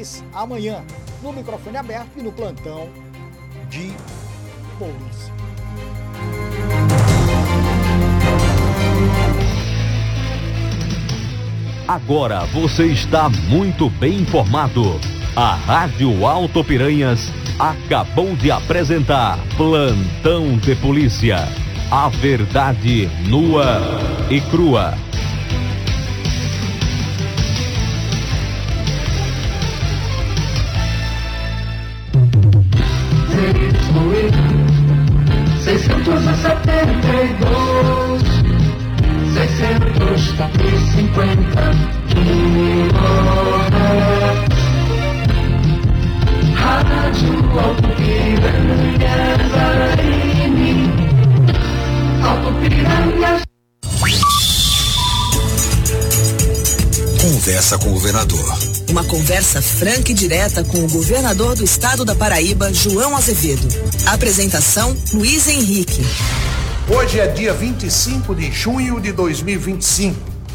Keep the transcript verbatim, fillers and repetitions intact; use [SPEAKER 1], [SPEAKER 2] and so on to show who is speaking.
[SPEAKER 1] mais amanhã, no microfone aberto e no plantão de polícia.
[SPEAKER 2] Agora você está muito bem informado. A Rádio Alto Piranhas acabou de apresentar Plantão de Polícia. A verdade nua e crua.
[SPEAKER 3] seiscentos e setenta e dois, seiscentos e cinquenta quilômetros. Rádio Alto Piranhas A M. Alto Piranhas.
[SPEAKER 4] Conversa com o governador.
[SPEAKER 5] Uma conversa franca e direta com o governador do estado da Paraíba, João Azevedo. Apresentação, Luiz Henrique.
[SPEAKER 6] Hoje é dia vinte e cinco de junho de dois mil e vinte e cinco.